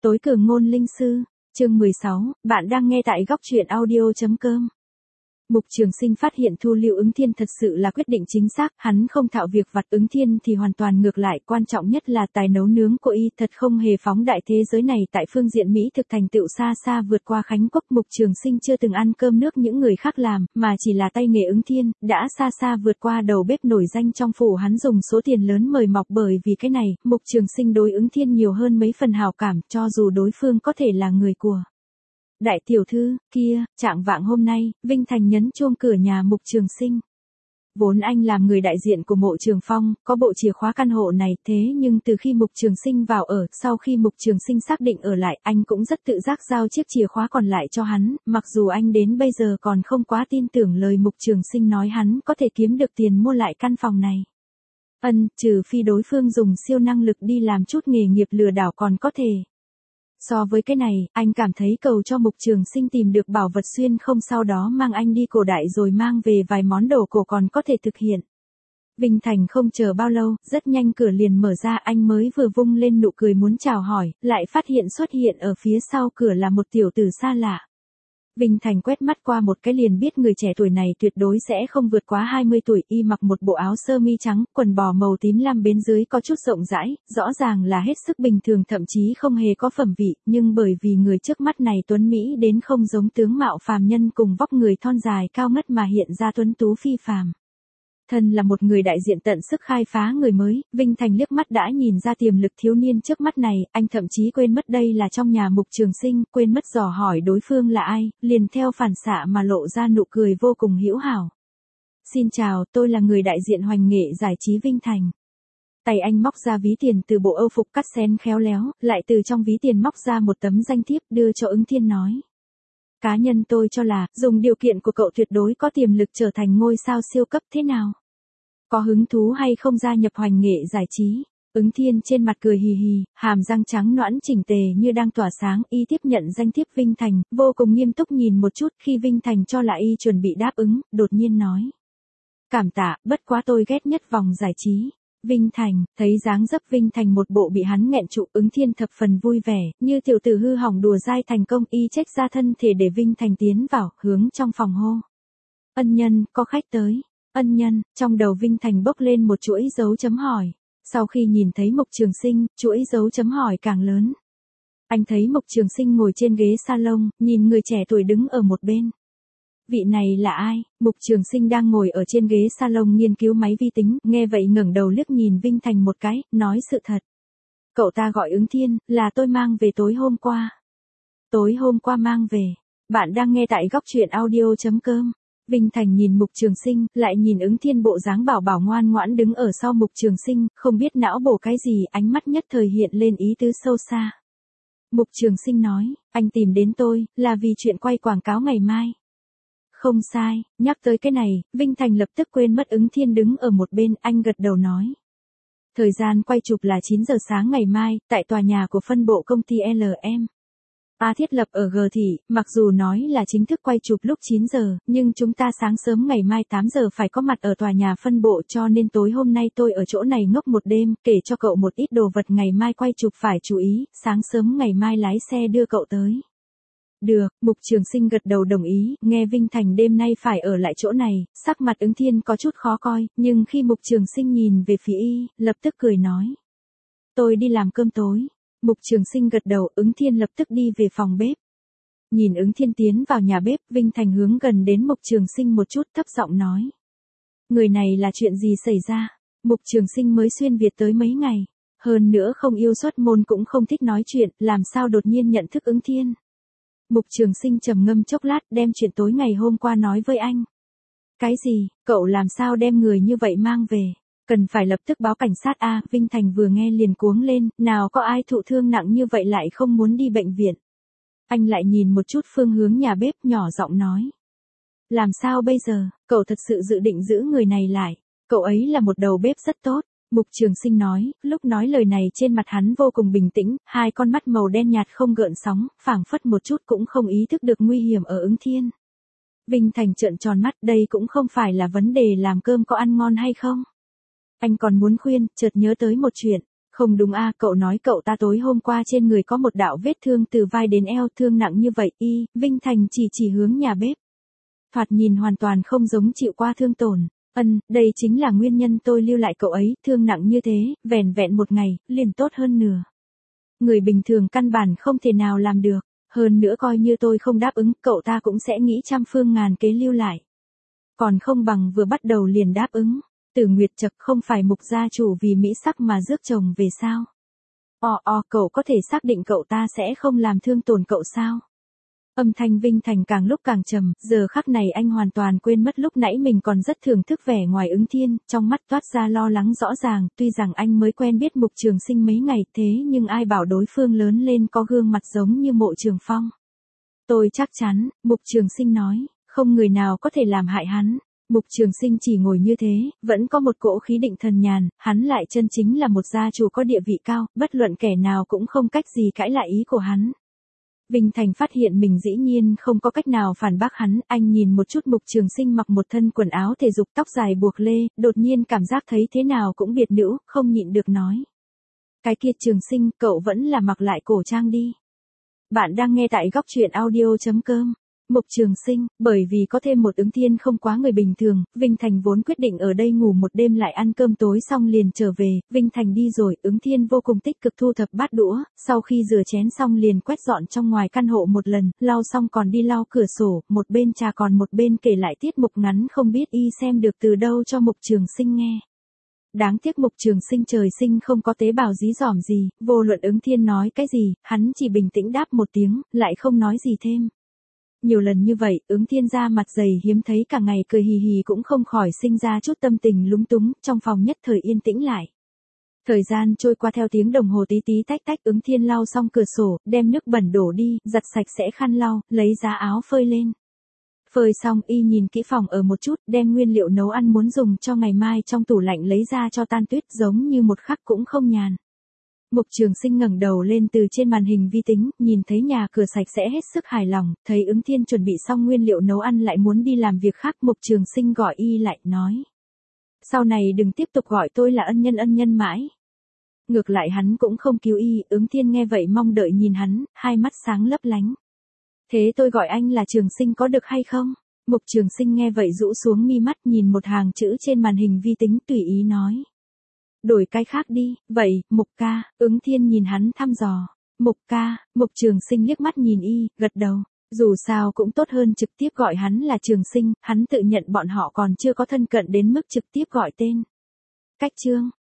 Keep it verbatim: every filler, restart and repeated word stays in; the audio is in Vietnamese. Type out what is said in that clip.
Tối cường ngôn linh sư, chương mười sáu, bạn đang nghe tại góc truyện audio chấm com. Mục Trường Sinh phát hiện thu lưu Ứng Thiên thật sự là quyết định chính xác, hắn không thạo việc vặt, Ứng Thiên thì hoàn toàn ngược lại, quan trọng nhất là tài nấu nướng của y thật không hề phóng đại. Thế giới này tại phương diện mỹ thực thành tựu xa xa vượt qua Khánh Quốc. Mục Trường Sinh chưa từng ăn cơm nước những người khác làm, mà chỉ là tay nghề Ứng Thiên đã xa xa vượt qua đầu bếp nổi danh trong phủ. Hắn dùng số tiền lớn mời mọc, bởi vì cái này, Mục Trường Sinh đối Ứng Thiên nhiều hơn mấy phần hảo cảm, cho dù đối phương có thể là người của đại tiểu thư kia. Trạng vạng hôm nay, Vinh Thành nhấn chuông cửa nhà Mục Trường Sinh. Vốn anh làm người đại diện của Mộ Trường Phong, có bộ chìa khóa căn hộ này, thế nhưng từ khi Mục Trường Sinh vào ở, sau khi Mục Trường Sinh xác định ở lại, anh cũng rất tự giác giao chiếc chìa khóa còn lại cho hắn, mặc dù anh đến bây giờ còn không quá tin tưởng lời Mục Trường Sinh nói hắn có thể kiếm được tiền mua lại căn phòng này. Ân, trừ phi đối phương dùng siêu năng lực đi làm chút nghề nghiệp lừa đảo còn có thể. So với cái này, anh cảm thấy cầu cho Mục Trường Sinh tìm được bảo vật xuyên không, sau đó mang anh đi cổ đại rồi mang về vài món đồ cổ còn có thể thực hiện. Vinh Thành không chờ bao lâu, rất nhanh cửa liền mở ra, anh mới vừa vung lên nụ cười muốn chào hỏi, lại phát hiện xuất hiện ở phía sau cửa là một tiểu tử xa lạ. Vinh Thành quét mắt qua một cái liền biết người trẻ tuổi này tuyệt đối sẽ không vượt quá hai mươi tuổi, y mặc một bộ áo sơ mi trắng, quần bò màu tím lam bên dưới có chút rộng rãi, rõ ràng là hết sức bình thường, thậm chí không hề có phẩm vị, nhưng bởi vì người trước mắt này tuấn mỹ đến không giống tướng mạo phàm nhân cùng vóc người thon dài cao ngất mà hiện ra tuấn tú phi phàm. Thân là một người đại diện tận sức khai phá người mới, Vinh Thành liếc mắt đã nhìn ra tiềm lực thiếu niên trước mắt này, anh thậm chí quên mất đây là trong nhà Mục Trường Sinh, quên mất dò hỏi đối phương là ai, liền theo phản xạ mà lộ ra nụ cười vô cùng hữu hảo. Xin chào, tôi là người đại diện Hoành Nghệ Giải Trí Vinh Thành. Tay anh móc ra ví tiền từ bộ âu phục cắt xén khéo léo, lại từ trong ví tiền móc ra một tấm danh thiếp đưa cho Ứng Thiên nói. Cá nhân tôi cho là, dùng điều kiện của cậu tuyệt đối có tiềm lực trở thành ngôi sao siêu cấp, thế nào? Có hứng thú hay không gia nhập Hoành Nghệ Giải Trí? Ứng Thiên trên mặt cười hì hì, hàm răng trắng nõn chỉnh tề như đang tỏa sáng, y tiếp nhận danh thiếp Vinh Thành, vô cùng nghiêm túc nhìn một chút, khi Vinh Thành cho là y chuẩn bị đáp ứng, đột nhiên nói. Cảm tạ, bất quá tôi ghét nhất vòng giải trí. Vinh Thành, thấy dáng dấp Vinh Thành một bộ bị hắn nghẹn trụ, Ứng Thiên thập phần vui vẻ, như tiểu tử hư hỏng đùa dai thành công, y trách ra thân thể để Vinh Thành tiến vào, hướng trong phòng hô. Ân nhân, có khách tới. Ân nhân, trong đầu Vinh Thành bốc lên một chuỗi dấu chấm hỏi. Sau khi nhìn thấy Mục Trường Sinh, chuỗi dấu chấm hỏi càng lớn. Anh thấy Mục Trường Sinh ngồi trên ghế salon, nhìn người trẻ tuổi đứng ở một bên. Vị này là ai? Mục Trường Sinh đang ngồi ở trên ghế salon nghiên cứu máy vi tính, nghe vậy ngẩng đầu liếc nhìn Vinh Thành một cái, nói sự thật. Cậu ta gọi Ứng Thiên, là tôi mang về tối hôm qua. Tối hôm qua mang về. Bạn đang nghe tại góc truyện audio chấm com. Vinh Thành nhìn Mục Trường Sinh, lại nhìn Ứng Thiên bộ dáng bảo bảo ngoan ngoãn đứng ở sau Mục Trường Sinh, không biết não bổ cái gì, ánh mắt nhất thời hiện lên ý tứ sâu xa. Mục Trường Sinh nói, anh tìm đến tôi, là vì chuyện quay quảng cáo ngày mai. Không sai, nhắc tới cái này, Vinh Thành lập tức quên mất Ứng Thiên đứng ở một bên, anh gật đầu nói. Thời gian quay chụp là chín giờ sáng ngày mai, tại tòa nhà của phân bộ công ty lờ em. A thiết lập ở G Thị, mặc dù nói là chính thức quay chụp lúc chín giờ, nhưng chúng ta sáng sớm ngày mai tám giờ phải có mặt ở tòa nhà phân bộ, cho nên tối hôm nay tôi ở chỗ này ngốc một đêm, kể cho cậu một ít đồ vật ngày mai quay chụp phải chú ý, sáng sớm ngày mai lái xe đưa cậu tới. Được, Mục Trường Sinh gật đầu đồng ý, nghe Vinh Thành đêm nay phải ở lại chỗ này, sắc mặt Ứng Thiên có chút khó coi, nhưng khi Mục Trường Sinh nhìn về phía y, lập tức cười nói. Tôi đi làm cơm tối. Mục Trường Sinh gật đầu, Ứng Thiên lập tức đi về phòng bếp. Nhìn Ứng Thiên tiến vào nhà bếp, Vinh Thành hướng gần đến Mục Trường Sinh một chút, thấp giọng nói. Người này là chuyện gì xảy ra? Mục Trường Sinh mới xuyên Việt tới mấy ngày, hơn nữa không yêu xuất môn cũng không thích nói chuyện, làm sao đột nhiên nhận thức Ứng Thiên? Mục Trường Sinh trầm ngâm chốc lát, đem chuyện tối ngày hôm qua nói với anh. Cái gì? Cậu làm sao đem người như vậy mang về? Cần phải lập tức báo cảnh sát a. Vinh Thành vừa nghe liền cuống lên, nào có ai thụ thương nặng như vậy lại không muốn đi bệnh viện. Anh lại nhìn một chút phương hướng nhà bếp, nhỏ giọng nói. Làm sao bây giờ, cậu thật sự dự định giữ người này lại, cậu ấy là một đầu bếp rất tốt. Mục Trường Sinh nói, lúc nói lời này trên mặt hắn vô cùng bình tĩnh, hai con mắt màu đen nhạt không gợn sóng, phảng phất một chút cũng không ý thức được nguy hiểm ở Ứng Thiên. Vinh Thành trợn tròn mắt, đây cũng không phải là vấn đề làm cơm có ăn ngon hay không. Anh còn muốn khuyên, chợt nhớ tới một chuyện, Không đúng a, cậu nói cậu ta tối hôm qua trên người có một đạo vết thương từ vai đến eo, thương nặng như vậy. Y, Vinh Thành chỉ chỉ hướng nhà bếp. Thoạt nhìn hoàn toàn không giống chịu qua thương tổn. Ân, đây chính là nguyên nhân tôi lưu lại cậu ấy, thương nặng như thế, vẻn vẹn một ngày, liền tốt hơn nửa. Người bình thường căn bản không thể nào làm được, hơn nữa coi như tôi không đáp ứng, cậu ta cũng sẽ nghĩ trăm phương ngàn kế lưu lại. Còn không bằng vừa bắt đầu liền đáp ứng. Tử Nguyệt chậc, không phải Mục gia chủ vì mỹ sắc mà rước chồng về sao? O o, cậu có thể xác định cậu ta sẽ không làm thương tổn cậu sao? Âm thanh Vinh Thành càng lúc càng trầm, giờ khắc này anh hoàn toàn quên mất lúc nãy mình còn rất thưởng thức vẻ ngoài Ứng Thiên, trong mắt toát ra lo lắng rõ ràng, tuy rằng anh mới quen biết Mục Trường Sinh mấy ngày, thế nhưng ai bảo đối phương lớn lên có gương mặt giống như Mộ Trường Phong. Tôi chắc chắn, Mục Trường Sinh nói, không người nào có thể làm hại hắn. Mục Trường Sinh chỉ ngồi như thế, vẫn có một cỗ khí định thần nhàn, hắn lại chân chính là một gia chủ có địa vị cao, bất luận kẻ nào cũng không cách gì cãi lại ý của hắn. Vinh Thành phát hiện mình dĩ nhiên không có cách nào phản bác hắn, anh nhìn một chút Mục Trường Sinh mặc một thân quần áo thể dục tóc dài buộc lê, đột nhiên cảm giác thấy thế nào cũng biệt nữ, không nhịn được nói. Cái kia Trường Sinh, cậu vẫn là mặc lại cổ trang đi. Bạn đang nghe tại góc truyện audio chấm com. Mục Trường Sinh, bởi vì có thêm một Ứng Thiên không quá người bình thường, Vinh Thành vốn quyết định ở đây ngủ một đêm lại ăn cơm tối xong liền trở về, Vinh Thành đi rồi, Ứng Thiên vô cùng tích cực thu thập bát đũa, sau khi rửa chén xong liền quét dọn trong ngoài căn hộ một lần, lau xong còn đi lau cửa sổ, một bên trà còn một bên kể lại tiết mục ngắn không biết y xem được từ đâu cho Mục Trường Sinh nghe. Đáng tiếc Mục Trường Sinh trời sinh không có tế bào dí dỏm gì, vô luận Ứng Thiên nói cái gì, hắn chỉ bình tĩnh đáp một tiếng, lại không nói gì thêm. Nhiều lần như vậy, Ứng Thiên ra mặt dày hiếm thấy cả ngày cười hì hì cũng không khỏi sinh ra chút tâm tình lúng túng, trong phòng nhất thời yên tĩnh lại. Thời gian trôi qua theo tiếng đồng hồ tí tí tách tách, Ứng Thiên lau xong cửa sổ, đem nước bẩn đổ đi, giặt sạch sẽ khăn lau, lấy giá áo phơi lên. Phơi xong y nhìn kỹ phòng ở một chút, đem nguyên liệu nấu ăn muốn dùng cho ngày mai trong tủ lạnh lấy ra cho tan tuyết, giống như một khắc cũng không nhàn. Mục Trường Sinh ngẩng đầu lên từ trên màn hình vi tính, nhìn thấy nhà cửa sạch sẽ hết sức hài lòng, thấy Ứng Thiên chuẩn bị xong nguyên liệu nấu ăn lại muốn đi làm việc khác, Mục Trường Sinh gọi y lại, nói. Sau này đừng tiếp tục gọi tôi là ân nhân ân nhân mãi. Ngược lại hắn cũng không cứu y, Ứng Thiên nghe vậy mong đợi nhìn hắn, hai mắt sáng lấp lánh. Thế tôi gọi anh là Trường Sinh có được hay không? Mục Trường Sinh nghe vậy rũ xuống mi mắt nhìn một hàng chữ trên màn hình vi tính tùy ý nói. Đổi cái khác đi, vậy, Mục ca, Ứng Thiên nhìn hắn thăm dò. Mục ca, Mục Trường Sinh liếc mắt nhìn y, gật đầu. Dù sao cũng tốt hơn trực tiếp gọi hắn là Trường Sinh, hắn tự nhận bọn họ còn chưa có thân cận đến mức trực tiếp gọi tên. Cách chương.